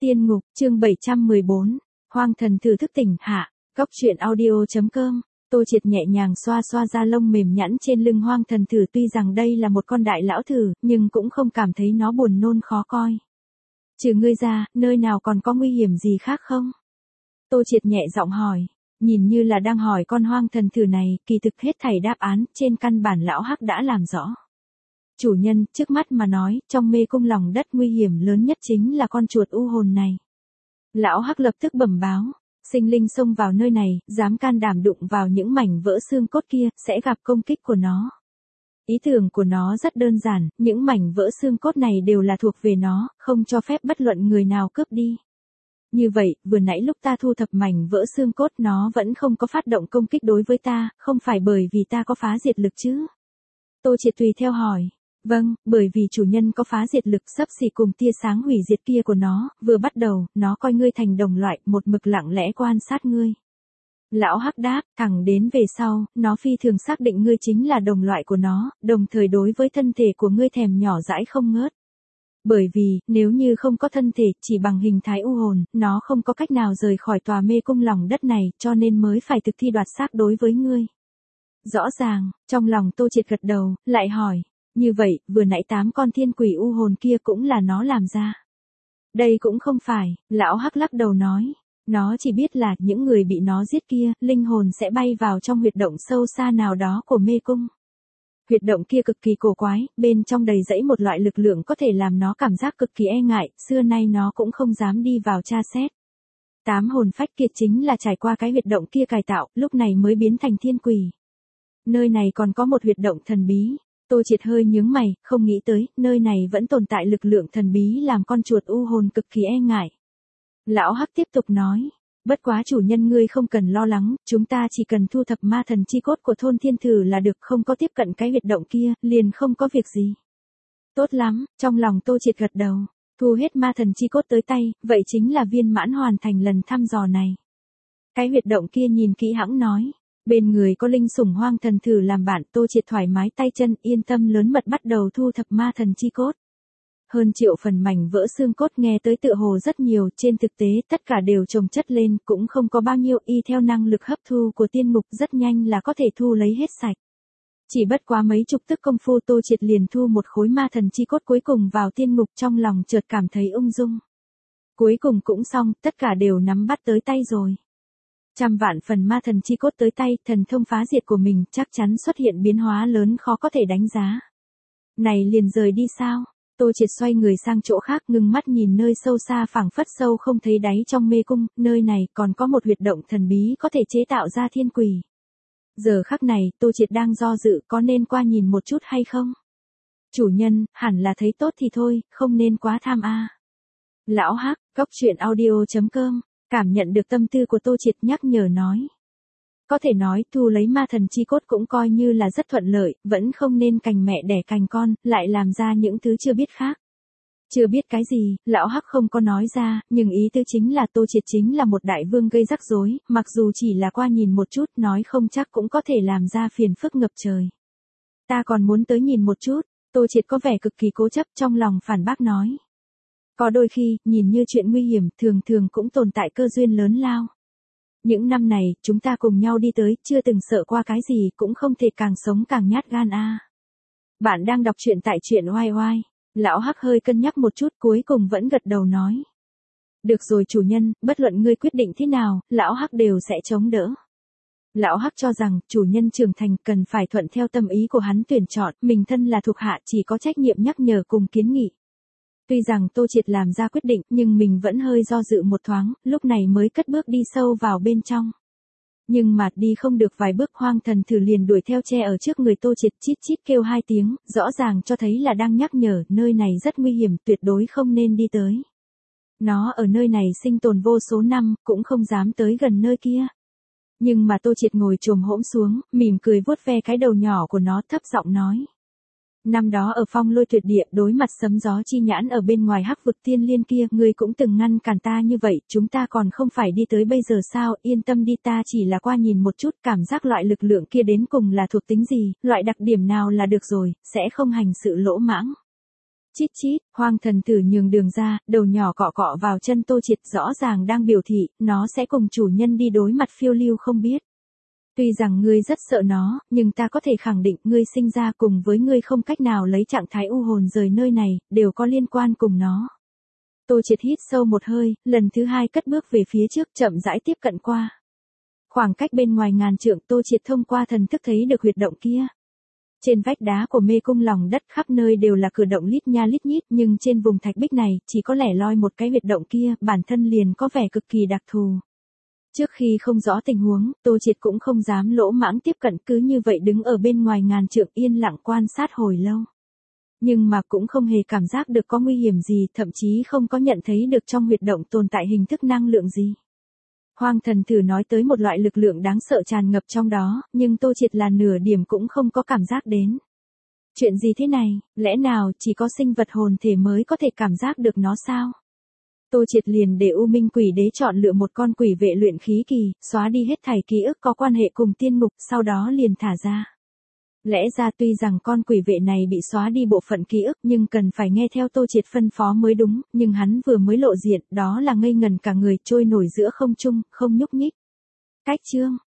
Tiên ngục, chương 714, Hoang thần thử thức tỉnh hạ, góc truyện audio.com. Tô Triệt nhẹ nhàng xoa xoa da lông mềm nhẵn trên lưng hoang thần thử, tuy rằng đây là một con đại lão thử, nhưng cũng không cảm thấy nó buồn nôn khó coi. Trừ ngươi ra, nơi nào còn có nguy hiểm gì khác không? Tô Triệt nhẹ giọng hỏi, nhìn như là đang hỏi con hoang thần thử này, kỳ thực hết thảy đáp án trên căn bản lão hắc đã làm rõ. Chủ nhân, trước mắt mà nói, trong mê cung lòng đất nguy hiểm lớn nhất chính là con chuột u hồn này. Lão hắc lập tức bẩm báo, sinh linh xông vào nơi này, dám can đảm đụng vào những mảnh vỡ xương cốt kia, sẽ gặp công kích của nó. Ý tưởng của nó rất đơn giản, những mảnh vỡ xương cốt này đều là thuộc về nó, không cho phép bất luận người nào cướp đi. Như vậy, vừa nãy lúc ta thu thập mảnh vỡ xương cốt nó vẫn không có phát động công kích đối với ta, không phải bởi vì ta có phá diệt lực chứ? Tô Triệt tùy theo hỏi. Vâng, bởi vì chủ nhân có phá diệt lực xấp xỉ cùng tia sáng hủy diệt kia của nó, vừa bắt đầu, nó coi ngươi thành đồng loại, một mực lặng lẽ quan sát ngươi. Lão hắc đáp, thẳng đến về sau, nó phi thường xác định ngươi chính là đồng loại của nó, đồng thời đối với thân thể của ngươi thèm nhỏ dãi không ngớt. Bởi vì, nếu như không có thân thể, chỉ bằng hình thái u hồn, nó không có cách nào rời khỏi tòa mê cung lòng đất này, cho nên mới phải thực thi đoạt xác đối với ngươi. Rõ ràng, trong lòng Tô Triệt gật đầu, lại hỏi. Như vậy, vừa nãy 8 con thiên quỷ u hồn kia cũng là nó làm ra. Đây cũng không phải, lão hắc lắc đầu nói. Nó chỉ biết là những người bị nó giết kia, linh hồn sẽ bay vào trong huyệt động sâu xa nào đó của mê cung. Huyệt động kia cực kỳ cổ quái, bên trong đầy rẫy một loại lực lượng có thể làm nó cảm giác cực kỳ e ngại, xưa nay nó cũng không dám đi vào tra xét. 8 hồn phách kia chính là trải qua cái huyệt động kia cải tạo, lúc này mới biến thành thiên quỷ. Nơi này còn có một huyệt động thần bí. Tô Triệt hơi nhướng mày, không nghĩ tới, nơi này vẫn tồn tại lực lượng thần bí làm con chuột u hồn cực kỳ e ngại. Lão hắc tiếp tục nói, bất quá chủ nhân ngươi không cần lo lắng, chúng ta chỉ cần thu thập ma thần chi cốt của thôn thiên thử là được, không có tiếp cận cái huyệt động kia, liền không có việc gì. Tốt lắm, trong lòng Tô Triệt gật đầu, thu hết ma thần chi cốt tới tay, vậy chính là viên mãn hoàn thành lần thăm dò này. Cái huyệt động kia nhìn kỹ hãng nói. Bên người có linh sủng hoang thần thử làm bạn, Tô Triệt thoải mái tay chân, yên tâm lớn mật bắt đầu thu thập ma thần chi cốt. Hơn triệu phần mảnh vỡ xương cốt nghe tới tựa hồ rất nhiều, trên thực tế tất cả đều chồng chất lên, cũng không có bao nhiêu, y theo năng lực hấp thu của tiên ngục rất nhanh là có thể thu lấy hết sạch. Chỉ bất quá mấy chục tức công phu Tô Triệt liền thu một khối ma thần chi cốt cuối cùng vào tiên ngục, trong lòng chợt cảm thấy ung dung. Cuối cùng cũng xong, tất cả đều nắm bắt tới tay rồi. Trăm vạn phần ma thần chi cốt tới tay, thần thông phá diệt của mình chắc chắn xuất hiện biến hóa lớn khó có thể đánh giá. Này liền rời đi sao? Tô Triệt xoay người sang chỗ khác, ngưng mắt nhìn nơi sâu xa phảng phất sâu không thấy đáy trong mê cung, nơi này còn có một huyệt động thần bí có thể chế tạo ra thiên quỷ. Giờ khắc này, Tô Triệt đang do dự có nên qua nhìn một chút hay không? Chủ nhân, hẳn là thấy tốt thì thôi, không nên quá tham a. Lão hắc, góc truyện audio.com. Cảm nhận được tâm tư của Tô Triệt nhắc nhở nói. Có thể nói thu lấy ma thần chi cốt cũng coi như là rất thuận lợi, vẫn không nên cành mẹ đẻ cành con, lại làm ra những thứ chưa biết khác. Chưa biết cái gì, lão hắc không có nói ra, nhưng ý tư chính là Tô Triệt chính là một đại vương gây rắc rối, mặc dù chỉ là qua nhìn một chút nói không chắc cũng có thể làm ra phiền phức ngập trời. Ta còn muốn tới nhìn một chút, Tô Triệt có vẻ cực kỳ cố chấp, trong lòng phản bác nói. Có đôi khi, nhìn như chuyện nguy hiểm, thường thường cũng tồn tại cơ duyên lớn lao. Những năm này, chúng ta cùng nhau đi tới, chưa từng sợ qua cái gì, cũng không thể càng sống càng nhát gan a. Bạn đang đọc truyện tại truyện oai oai. Lão hắc hơi cân nhắc một chút, cuối cùng vẫn gật đầu nói. Được rồi chủ nhân, bất luận ngươi quyết định thế nào, lão hắc đều sẽ chống đỡ. Lão hắc cho rằng, chủ nhân trưởng thành cần phải thuận theo tâm ý của hắn tuyển chọn, mình thân là thuộc hạ chỉ có trách nhiệm nhắc nhở cùng kiến nghị. Tuy rằng Tô Triệt làm ra quyết định, nhưng mình vẫn hơi do dự một thoáng, lúc này mới cất bước đi sâu vào bên trong. Nhưng mà đi không được vài bước hoang thần thử liền đuổi theo che ở trước người Tô Triệt, chít chít kêu 2 tiếng, rõ ràng cho thấy là đang nhắc nhở, nơi này rất nguy hiểm, tuyệt đối không nên đi tới. Nó ở nơi này sinh tồn vô số năm, cũng không dám tới gần nơi kia. Nhưng mà Tô Triệt ngồi chồm hỗn xuống, mỉm cười vuốt ve cái đầu nhỏ của nó, thấp giọng nói. Năm đó ở Phong Lôi Tuyệt Địa, đối mặt sấm gió chi nhãn ở bên ngoài hắc vực tiên liên kia, ngươi cũng từng ngăn cản ta như vậy, chúng ta còn không phải đi tới bây giờ sao? Yên tâm đi, ta chỉ là qua nhìn một chút, cảm giác loại lực lượng kia đến cùng là thuộc tính gì, loại đặc điểm nào là được rồi, sẽ không hành sự lỗ mãng. Chít chít, Hoang thần tử nhường đường ra, đầu nhỏ cọ cọ vào chân Tô Triệt, rõ ràng đang biểu thị, nó sẽ cùng chủ nhân đi đối mặt phiêu lưu không biết. Tuy rằng ngươi rất sợ nó, nhưng ta có thể khẳng định ngươi sinh ra cùng với ngươi không cách nào lấy trạng thái u hồn rời nơi này, đều có liên quan cùng nó. Tô Triệt hít sâu một hơi, lần thứ hai cất bước về phía trước, chậm rãi tiếp cận qua. Khoảng cách bên ngoài ngàn trượng, Tô Triệt thông qua thần thức thấy được huyệt động kia. Trên vách đá của mê cung lòng đất khắp nơi đều là cửa động lít nha lít nhít, nhưng trên vùng thạch bích này, chỉ có lẻ loi một cái huyệt động kia, bản thân liền có vẻ cực kỳ đặc thù. Trước khi không rõ tình huống, Tô Triệt cũng không dám lỗ mãng tiếp cận, cứ như vậy đứng ở bên ngoài ngàn trượng yên lặng quan sát hồi lâu. Nhưng mà cũng không hề cảm giác được có nguy hiểm gì, thậm chí không có nhận thấy được trong huyệt động tồn tại hình thức năng lượng gì. Hoang thần thử nói tới một loại lực lượng đáng sợ tràn ngập trong đó, nhưng Tô Triệt là nửa điểm cũng không có cảm giác đến. Chuyện gì thế này, lẽ nào chỉ có sinh vật hồn thể mới có thể cảm giác được nó sao? Tô Triệt liền để U Minh Quỷ Đế chọn lựa một con quỷ vệ luyện khí kỳ, xóa đi hết thảy ký ức có quan hệ cùng tiên ngục, sau đó liền thả ra. Lẽ ra tuy rằng con quỷ vệ này bị xóa đi bộ phận ký ức nhưng cần phải nghe theo Tô Triệt phân phó mới đúng, nhưng hắn vừa mới lộ diện, đó là ngây ngần cả người, trôi nổi giữa không trung, không nhúc nhích. Cách chương